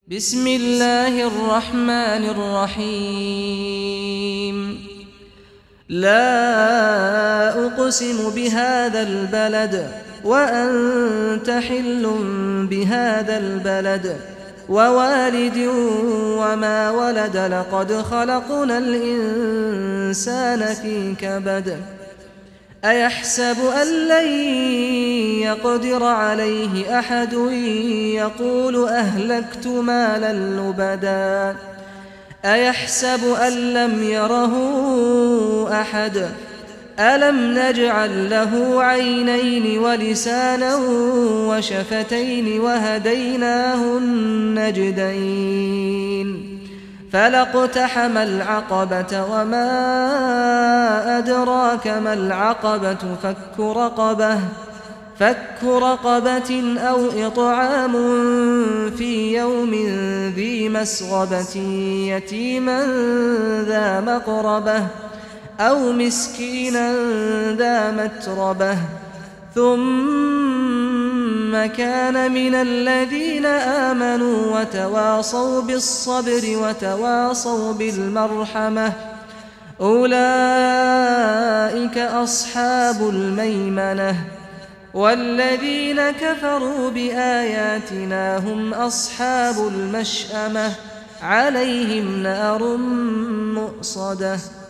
بسم الله الرحمن الرحيم. لا أقسم بهذا البلد وأنت حل بهذا البلد ووالد وما ولد لقد خلقنا الإنسان في كبد أيحسب أن لن يقدر عليه أحد يقول أهلكت مالا لبدا أيحسب أن لم يره أحد ألم نجعل له عينين ولسانا وشفتين وهديناه النجدين فلاقتحم العقبة وما أدراك ما العقبة فك رقبة أو إطعام في يوم ذي مسغبة يتيما ذا مقربة أو مسكينا ذا متربة ثم كان من الذين آمنوا وتواصوا بالصبر وتواصوا بالمرحمة أولئك أصحاب الميمنة والذين كفروا بآياتنا هم أصحاب المشأمة عليهم نار مؤصدة